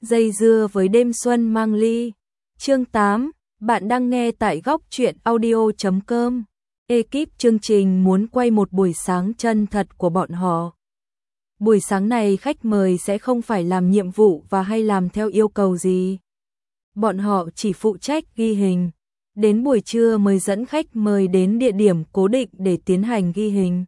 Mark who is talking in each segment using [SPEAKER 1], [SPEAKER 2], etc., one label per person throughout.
[SPEAKER 1] Dây dưa với đêm xuân mang ly. Chương 8, bạn đang nghe tại góc truyện audio.com. Ekip chương trình muốn quay một buổi sáng chân thật của bọn họ. Buổi sáng này khách mời sẽ không phải làm nhiệm vụ và hay làm theo yêu cầu gì. Bọn họ chỉ phụ trách ghi hình. Đến buổi trưa mới dẫn khách mời đến địa điểm cố định để tiến hành ghi hình.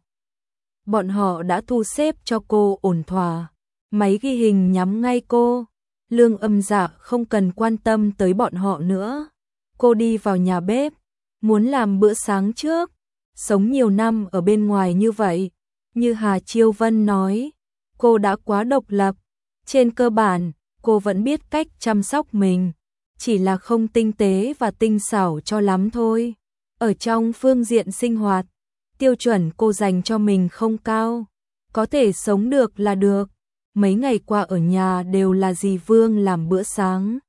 [SPEAKER 1] Bọn họ đã thu xếp cho cô ổn thỏa. Máy ghi hình nhắm ngay cô. Lương Âm Dạ không cần quan tâm tới bọn họ nữa. Cô đi vào nhà bếp, muốn làm bữa sáng trước. Sống nhiều năm ở bên ngoài như vậy, như Hà Chiêu Vân nói, cô đã quá độc lập. Trên cơ bản, cô vẫn biết cách chăm sóc mình, chỉ là không tinh tế và tinh xảo cho lắm thôi. Ở trong phương diện sinh hoạt, tiêu chuẩn cô dành cho mình không cao, có thể sống được là được. Mấy ngày qua ở nhà đều là dì Vương làm bữa sáng,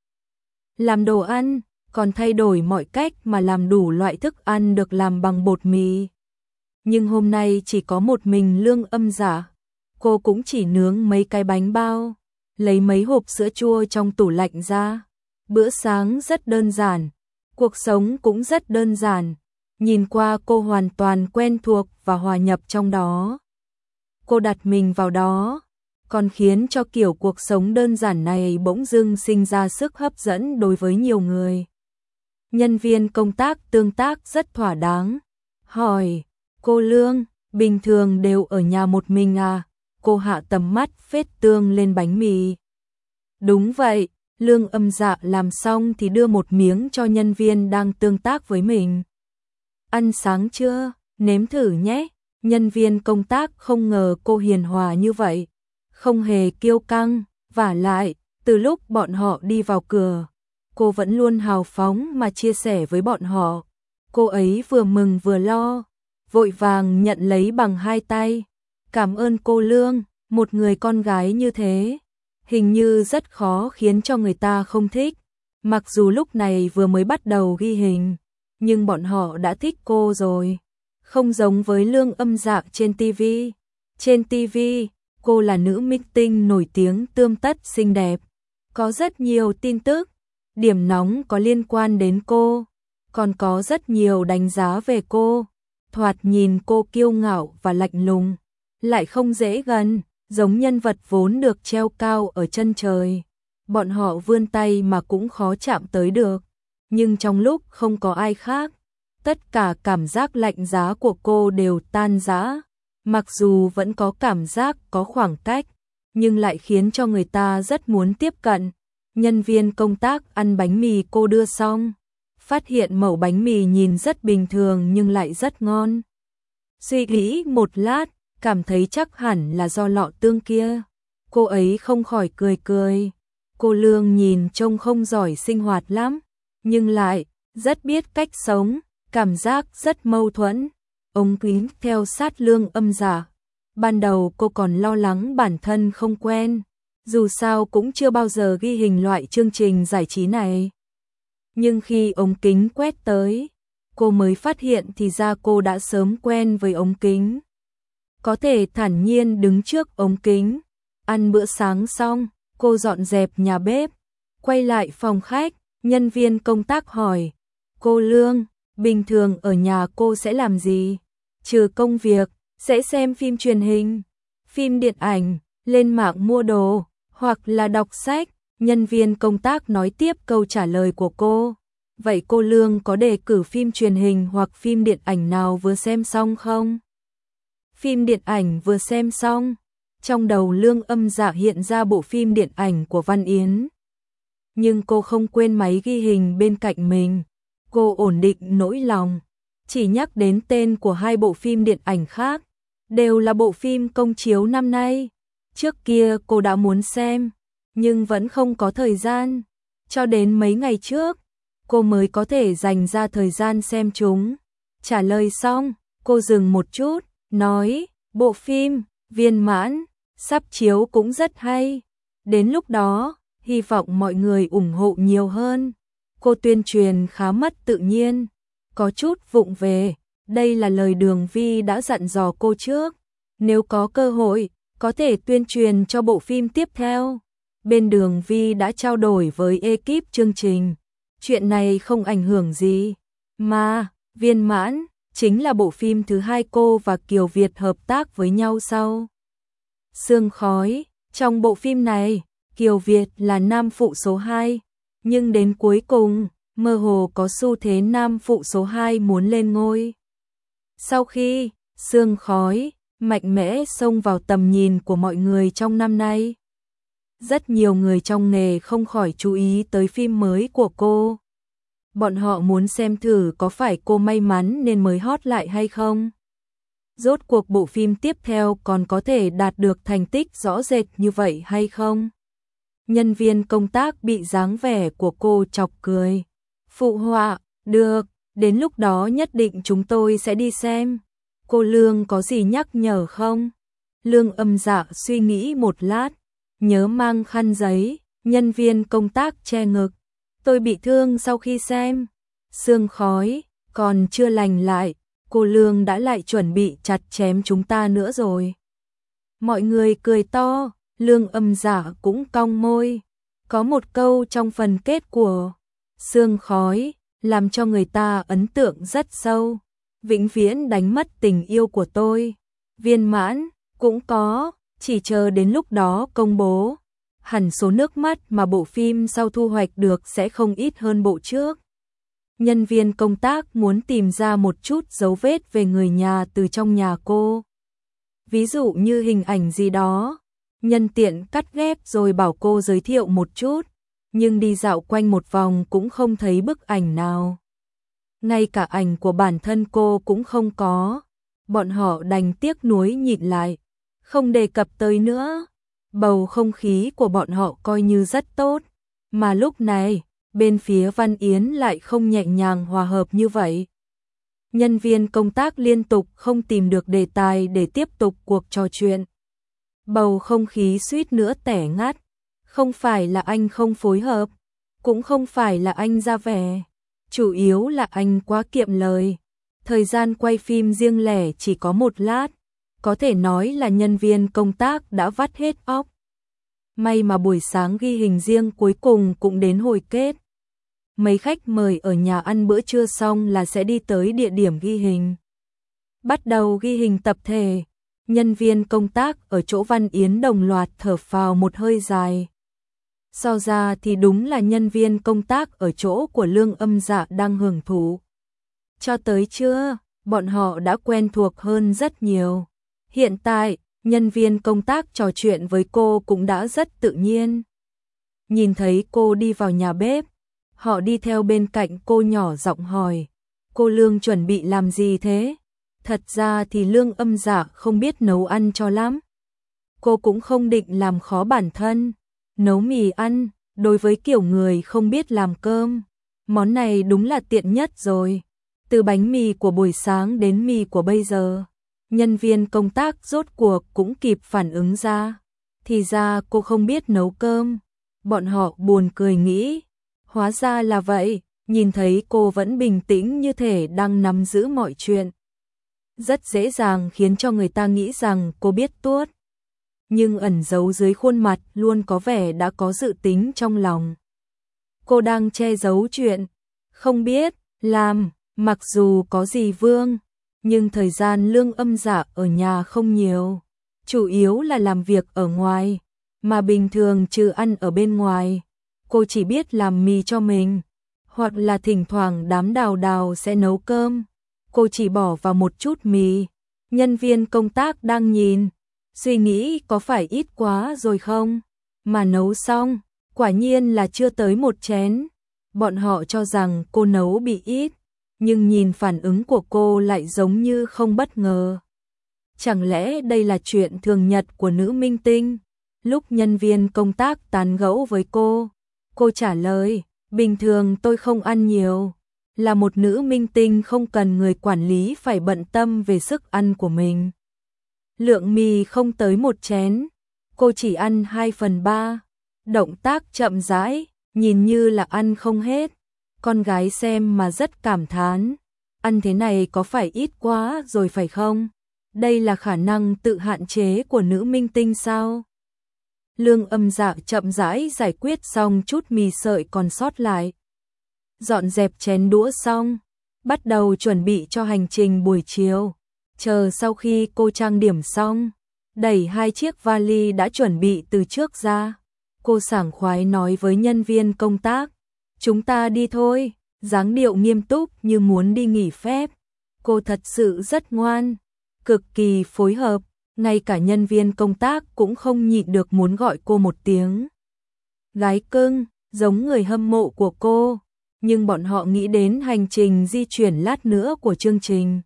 [SPEAKER 1] làm đồ ăn, còn thay đổi mọi cách mà làm đủ loại thức ăn được làm bằng bột mì. Nhưng hôm nay chỉ có một mình Lương Âm Dạ, cô cũng chỉ nướng mấy cái bánh bao, lấy mấy hộp sữa chua trong tủ lạnh ra. Bữa sáng rất đơn giản, cuộc sống cũng rất đơn giản, nhìn qua cô hoàn toàn quen thuộc và hòa nhập trong đó. Cô đặt mình vào đó, còn khiến cho kiểu cuộc sống đơn giản này bỗng dưng sinh ra sức hấp dẫn đối với nhiều người. Nhân viên công tác tương tác rất thỏa đáng, hỏi, cô Lương, bình thường đều ở nhà một mình à? Cô hạ tầm mắt phết tương lên bánh mì. Đúng vậy, Lương Âm Dạ làm xong thì đưa một miếng cho nhân viên đang tương tác với mình. Ăn sáng chưa? Nếm thử nhé. Nhân viên công tác không ngờ cô hiền hòa như vậy, không hề kiêu căng, vả lại, từ lúc bọn họ đi vào cửa, cô vẫn luôn hào phóng mà chia sẻ với bọn họ. Cô ấy vừa mừng vừa lo, vội vàng nhận lấy bằng hai tay. Cảm ơn cô Lương, một người con gái như thế, hình như rất khó khiến cho người ta không thích. Mặc dù lúc này vừa mới bắt đầu ghi hình, nhưng bọn họ đã thích cô rồi. Không giống với Lương Âm Dạ trên TV. Trên TV, cô là nữ minh tinh nổi tiếng tươm tất xinh đẹp. Có rất nhiều tin tức, điểm nóng có liên quan đến cô, còn có rất nhiều đánh giá về cô. Thoạt nhìn cô kiêu ngạo và lạnh lùng, lại không dễ gần, giống nhân vật vốn được treo cao ở chân trời. Bọn họ vươn tay mà cũng khó chạm tới được. Nhưng trong lúc không có ai khác, tất cả cảm giác lạnh giá của cô đều tan rã. Mặc dù vẫn có cảm giác có khoảng cách, nhưng lại khiến cho người ta rất muốn tiếp cận. Nhân viên công tác ăn bánh mì cô đưa xong, phát hiện mẩu bánh mì nhìn rất bình thường nhưng lại rất ngon. Suy nghĩ một lát, cảm thấy chắc hẳn là do lọ tương kia. Cô ấy không khỏi cười cười. Cô Lương nhìn trông không giỏi sinh hoạt lắm, nhưng lại rất biết cách sống, cảm giác rất mâu thuẫn. Ông Kính theo sát Lương Âm Dạ. Ban đầu cô còn lo lắng bản thân không quen, dù sao cũng chưa bao giờ ghi hình loại chương trình giải trí này. Nhưng khi ống kính quét tới, cô mới phát hiện thì ra cô đã sớm quen với ống kính. Có thể thản nhiên đứng trước ống kính. Ăn bữa sáng xong, cô dọn dẹp nhà bếp, quay lại phòng khách, nhân viên công tác hỏi, cô Lương, bình thường ở nhà cô sẽ làm gì? Trừ công việc, sẽ xem phim truyền hình, phim điện ảnh, lên mạng mua đồ, hoặc là đọc sách. Nhân viên công tác nói tiếp câu trả lời của cô. Vậy cô Lương có đề cử phim truyền hình hoặc phim điện ảnh nào vừa xem xong không? Phim điện ảnh vừa xem xong. Trong đầu Lương Âm Dạ hiện ra bộ phim điện ảnh của Văn Yến. Nhưng cô không quên máy ghi hình bên cạnh mình. Cô ổn định nỗi lòng, chỉ nhắc đến tên của hai bộ phim điện ảnh khác, đều là bộ phim công chiếu năm nay. Trước kia cô đã muốn xem, nhưng vẫn không có thời gian. Cho đến mấy ngày trước, cô mới có thể dành ra thời gian xem chúng. Trả lời xong, cô dừng một chút, nói, bộ phim Viên Mãn sắp chiếu cũng rất hay. Đến lúc đó, hy vọng mọi người ủng hộ nhiều hơn. Cô tuyên truyền khá mất tự nhiên, có chút vụng về. Đây là lời Đường Vi đã dặn dò cô trước. Nếu có cơ hội, có thể tuyên truyền cho bộ phim tiếp theo. bên Đường Vi đã trao đổi với ekip chương trình. Chuyện này không ảnh hưởng gì. Mà, Viên Mãn, chính là bộ phim thứ 2 cô và Kiều Việt hợp tác với nhau sau Sương Khói. Trong bộ phim này, Kiều Việt là nam phụ số 2, nhưng đến cuối cùng, mơ hồ có xu thế nam phụ số 2 muốn lên ngôi. Sau khi Sương Khói mạnh mẽ xông vào tầm nhìn của mọi người trong năm nay, rất nhiều người trong nghề không khỏi chú ý tới phim mới của cô. Bọn họ muốn xem thử có phải cô may mắn nên mới hot lại hay không. Rốt cuộc bộ phim tiếp theo còn có thể đạt được thành tích rõ rệt như vậy hay không? Nhân viên công tác bị dáng vẻ của cô chọc cười. Phụ họa, được, đến lúc đó nhất định chúng tôi sẽ đi xem. Cô Lương có gì nhắc nhở không? Lương Âm Dạ suy nghĩ một lát, nhớ mang khăn giấy, nhân viên công tác che ngực. Tôi bị thương sau khi xem Sương Khói, còn chưa lành lại, cô Lương đã lại chuẩn bị chặt chém chúng ta nữa rồi. Mọi người cười to, Lương Âm Dạ cũng cong môi. Có một câu trong phần kết của Sương Khói làm cho người ta ấn tượng rất sâu. Vĩnh viễn đánh mất tình yêu của tôi. Viên Mãn cũng có, chỉ chờ đến lúc đó công bố. Hẳn số nước mắt mà bộ phim sau thu hoạch được sẽ không ít hơn bộ trước. Nhân viên công tác muốn tìm ra một chút dấu vết về người nhà từ trong nhà cô. Ví dụ như hình ảnh gì đó, nhân tiện cắt ghép rồi bảo cô giới thiệu một chút, nhưng đi dạo quanh một vòng cũng không thấy bức ảnh nào. Ngay cả ảnh của bản thân cô cũng không có. Bọn họ đành tiếc nuối nhịn lại, không đề cập tới nữa. Bầu không khí của bọn họ coi như rất tốt, mà lúc này, bên phía Văn Yến lại không nhẹ nhàng hòa hợp như vậy. Nhân viên công tác liên tục không tìm được đề tài để tiếp tục cuộc trò chuyện. Bầu không khí suýt nữa tẻ ngắt, không phải là anh không phối hợp, cũng không phải là anh ra vẻ, chủ yếu là anh quá kiệm lời. Thời gian quay phim riêng lẻ chỉ có một lát, có thể nói là nhân viên công tác đã vắt hết óc. May mà buổi sáng ghi hình riêng cuối cùng cũng đến hồi kết. Mấy khách mời ở nhà ăn bữa trưa xong là sẽ đi tới địa điểm ghi hình. Bắt đầu ghi hình tập thể, nhân viên công tác ở chỗ Văn Yến đồng loạt thở phào một hơi dài. So ra thì đúng là nhân viên công tác ở chỗ của Lương Âm Dạ đang hưởng thụ. Cho tới trưa, bọn họ đã quen thuộc hơn rất nhiều. Hiện tại, nhân viên công tác trò chuyện với cô cũng đã rất tự nhiên. Nhìn thấy cô đi vào nhà bếp, họ đi theo bên cạnh cô nhỏ giọng hỏi, cô Lương chuẩn bị làm gì thế? Thật ra thì Lương Âm Dạ không biết nấu ăn cho lắm. Cô cũng không định làm khó bản thân. Nấu mì ăn, đối với kiểu người không biết làm cơm, món này đúng là tiện nhất rồi. Từ bánh mì của buổi sáng đến mì của bây giờ, nhân viên công tác rốt cuộc cũng kịp phản ứng ra. Thì ra cô không biết nấu cơm. Bọn họ buồn cười nghĩ, hóa ra là vậy, nhìn thấy cô vẫn bình tĩnh như thể đang nắm giữ mọi chuyện. Rất dễ dàng khiến cho người ta nghĩ rằng cô biết tuốt. Nhưng ẩn giấu dưới khuôn mặt luôn có vẻ đã có dự tính trong lòng. Cô đang che giấu chuyện, không biết làm, mặc dù có dì Vương, nhưng thời gian Lương Âm Dạ ở nhà không nhiều, chủ yếu là làm việc ở ngoài, mà bình thường trừ ăn ở bên ngoài, cô chỉ biết làm mì cho mình, hoặc là thỉnh thoảng đám Đào Đào sẽ nấu cơm, cô chỉ bỏ vào một chút mì. Nhân viên công tác đang nhìn, suy nghĩ có phải ít quá rồi không, mà nấu xong, quả nhiên là chưa tới một chén. Bọn họ cho rằng cô nấu bị ít, nhưng nhìn phản ứng của cô lại giống như không bất ngờ. Chẳng lẽ đây là chuyện thường nhật của nữ minh tinh? Lúc nhân viên công tác tán gẫu với cô trả lời, bình thường tôi không ăn nhiều, là một nữ minh tinh không cần người quản lý phải bận tâm về sức ăn của mình. Lượng mì không tới một chén, cô chỉ ăn 2/3, động tác chậm rãi, nhìn như là ăn không hết. Con gái xem mà rất cảm thán, ăn thế này có phải ít quá rồi phải không? Đây là khả năng tự hạn chế của nữ minh tinh sao? Lương Âm Dạ chậm rãi giải quyết xong chút mì sợi còn sót lại. Dọn dẹp chén đũa xong, bắt đầu chuẩn bị cho hành trình buổi chiều. Chờ sau khi cô trang điểm xong, đẩy 2 chiếc vali đã chuẩn bị từ trước ra. Cô sảng khoái nói với nhân viên công tác, chúng ta đi thôi, dáng điệu nghiêm túc như muốn đi nghỉ phép. Cô thật sự rất ngoan, cực kỳ phối hợp, ngay cả nhân viên công tác cũng không nhịn được muốn gọi cô một tiếng gái cưng, giống người hâm mộ của cô. Nhưng bọn họ nghĩ đến hành trình di chuyển lát nữa của chương trình.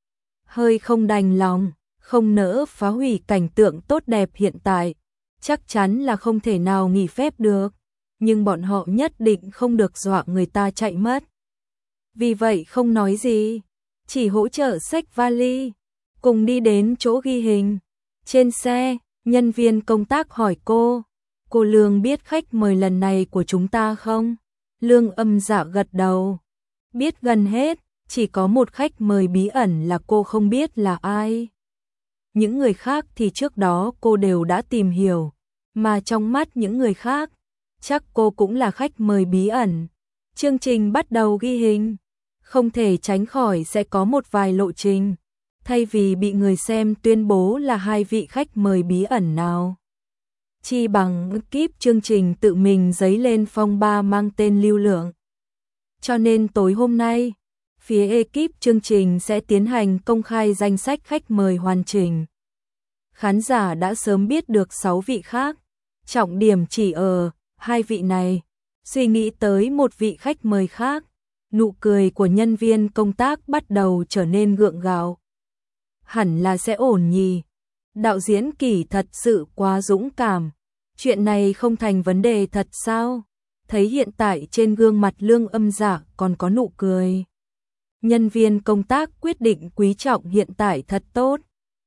[SPEAKER 1] Hơi không đành lòng, không nỡ phá hủy cảnh tượng tốt đẹp hiện tại. Chắc chắn là không thể nào nghỉ phép được, nhưng bọn họ nhất định không được dọa người ta chạy mất. Vì vậy không nói gì, chỉ hỗ trợ xách vali, cùng đi đến chỗ ghi hình. Trên xe, nhân viên công tác hỏi cô Lương biết khách mời lần này của chúng ta không? Lương Âm Dạ gật đầu. Biết gần hết, chỉ có một khách mời bí ẩn là cô không biết là ai. Những người khác thì trước đó cô đều đã tìm hiểu, mà trong mắt những người khác, chắc cô cũng là khách mời bí ẩn. Chương trình bắt đầu ghi hình, không thể tránh khỏi sẽ có một vài lộ trình, thay vì bị người xem tuyên bố là 2 vị khách mời bí ẩn nào. Chi bằng kíp chương trình tự mình dấy lên phong ba mang tên Lưu Lượng. Cho nên tối hôm nay, phía ekip chương trình sẽ tiến hành công khai danh sách khách mời hoàn chỉnh. Khán giả đã sớm biết được 6 vị khác, trọng điểm chỉ ở 2 vị này, suy nghĩ tới một vị khách mời khác. Nụ cười của nhân viên công tác bắt đầu trở nên gượng gạo. Hẳn là sẽ ổn nhỉ. Đạo diễn Kỳ thật sự quá dũng cảm. Chuyện này không thành vấn đề thật sao? Thấy hiện tại trên gương mặt Lương Âm Dạ còn có nụ cười. Nhân viên công tác quyết định quý trọng hiện tại thật tốt.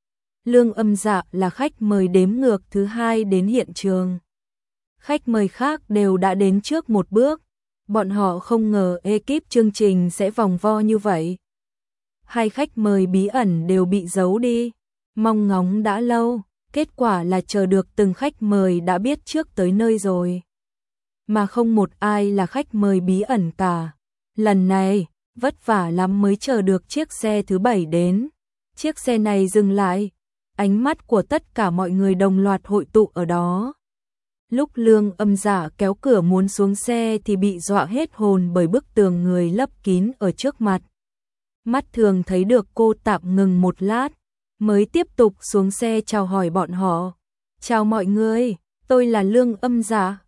[SPEAKER 1] Lương Âm Dạ là khách mời đếm ngược thứ 2 đến hiện trường. Khách mời khác đều đã đến trước một bước. Bọn họ không ngờ ekip chương trình sẽ vòng vo như vậy. 2 khách mời bí ẩn đều bị giấu đi. Mong ngóng đã lâu, kết quả là chờ được từng khách mời đã biết trước tới nơi rồi. Mà không một ai là khách mời bí ẩn cả. Lần này, vất vả lắm mới chờ được chiếc xe thứ 7 đến. Chiếc xe này dừng lại, ánh mắt của tất cả mọi người đồng loạt hội tụ ở đó. Lúc Lương Âm Dạ kéo cửa muốn xuống xe thì bị dọa hết hồn bởi bức tường người lấp kín ở trước mặt. Mắt thường thấy được cô tạm ngừng một lát, mới tiếp tục xuống xe chào hỏi bọn họ. Chào mọi người, tôi là Lương Âm Dạ.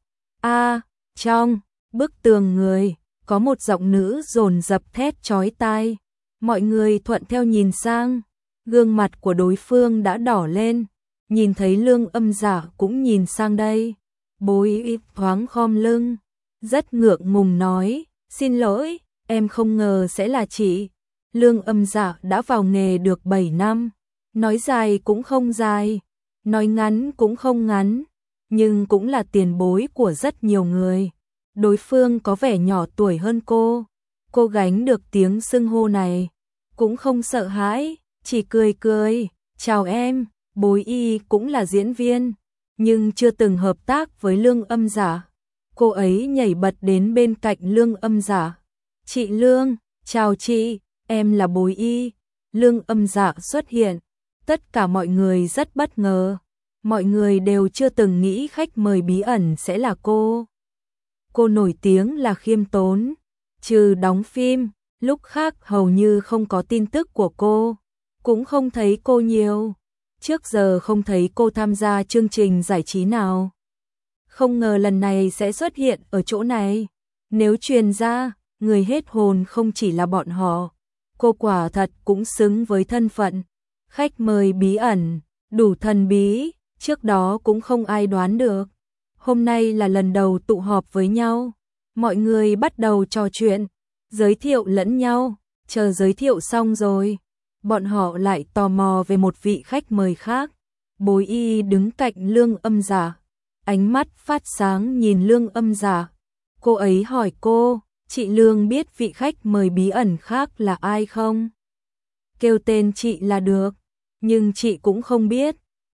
[SPEAKER 1] Trong bức tường người, có một giọng nữ dồn dập thét chói tai. Mọi người thuận theo nhìn sang, gương mặt của đối phương đã đỏ lên. Nhìn thấy Lương Âm Dạ cũng nhìn sang đây. Bối thoáng khom lưng, rất ngượng ngùng nói, xin lỗi, em không ngờ sẽ là chị. Lương Âm Dạ đã vào nghề được 7 năm, nói dài cũng không dài, nói ngắn cũng không ngắn, nhưng cũng là tiền bối của rất nhiều người. Đối phương có vẻ nhỏ tuổi hơn cô gánh được tiếng xưng hô này, cũng không sợ hãi, chỉ cười cười, chào em, Bối Y cũng là diễn viên, nhưng chưa từng hợp tác với Lương Âm Dạ. Cô ấy nhảy bật đến bên cạnh Lương Âm Dạ. Chị Lương, chào chị, em là Bối Y. Lương Âm Dạ xuất hiện, tất cả mọi người rất bất ngờ. Mọi người đều chưa từng nghĩ khách mời bí ẩn sẽ là cô. Cô nổi tiếng là khiêm tốn, trừ đóng phim, lúc khác hầu như không có tin tức của cô, cũng không thấy cô nhiều. Trước giờ không thấy cô tham gia chương trình giải trí nào. Không ngờ lần này sẽ xuất hiện ở chỗ này. Nếu truyền ra, người hết hồn không chỉ là bọn họ. Cô quả thật cũng xứng với thân phận. Khách mời bí ẩn, đủ thần bí, trước đó cũng không ai đoán được. Hôm nay là lần đầu tụ họp với nhau. Mọi người bắt đầu trò chuyện, giới thiệu lẫn nhau, chờ giới thiệu xong rồi. Bọn họ lại tò mò về một vị khách mời khác. Bối Y đứng cạnh Lương Âm Dạ, ánh mắt phát sáng nhìn Lương Âm Dạ. Cô ấy hỏi cô, chị Lương biết vị khách mời bí ẩn khác là ai không? Kêu tên chị là được, nhưng chị cũng không biết.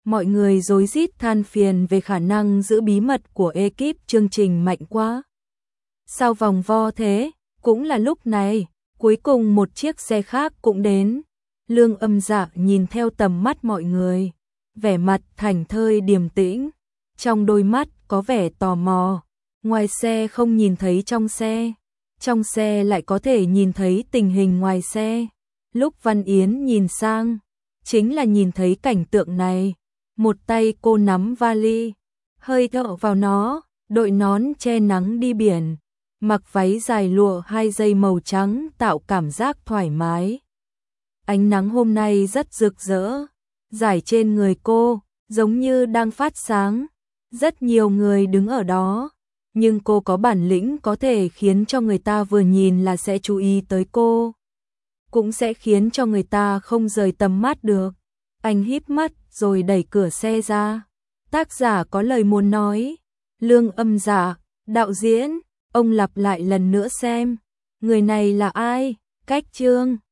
[SPEAKER 1] Mọi người rối rít than phiền về khả năng giữ bí mật của ekip chương trình mạnh quá. Sao vòng vo thế? Cũng là lúc này, cuối cùng một chiếc xe khác cũng đến. Lương Âm Dạ nhìn theo tầm mắt mọi người, vẻ mặt thảnh thơi điềm tĩnh, trong đôi mắt có vẻ tò mò. Ngoài xe không nhìn thấy trong xe lại có thể nhìn thấy tình hình ngoài xe. Lúc Văn Yến nhìn sang, chính là nhìn thấy cảnh tượng này. Một tay cô nắm vali, hơi thở vào nó, đội nón che nắng đi biển, mặc váy dài lụa 2 dây màu trắng tạo cảm giác thoải mái. Ánh nắng hôm nay rất rực rỡ, rải trên người cô, giống như đang phát sáng. Rất nhiều người đứng ở đó, nhưng cô có bản lĩnh có thể khiến cho người ta vừa nhìn là sẽ chú ý tới cô, cũng sẽ khiến cho người ta không rời tầm mắt được. Anh híp mắt rồi đẩy cửa xe ra. Tác giả có lời muốn nói. Lương Âm Dạ, đạo diễn, ông lặp lại lần nữa xem. Người này là ai? Cách Trương.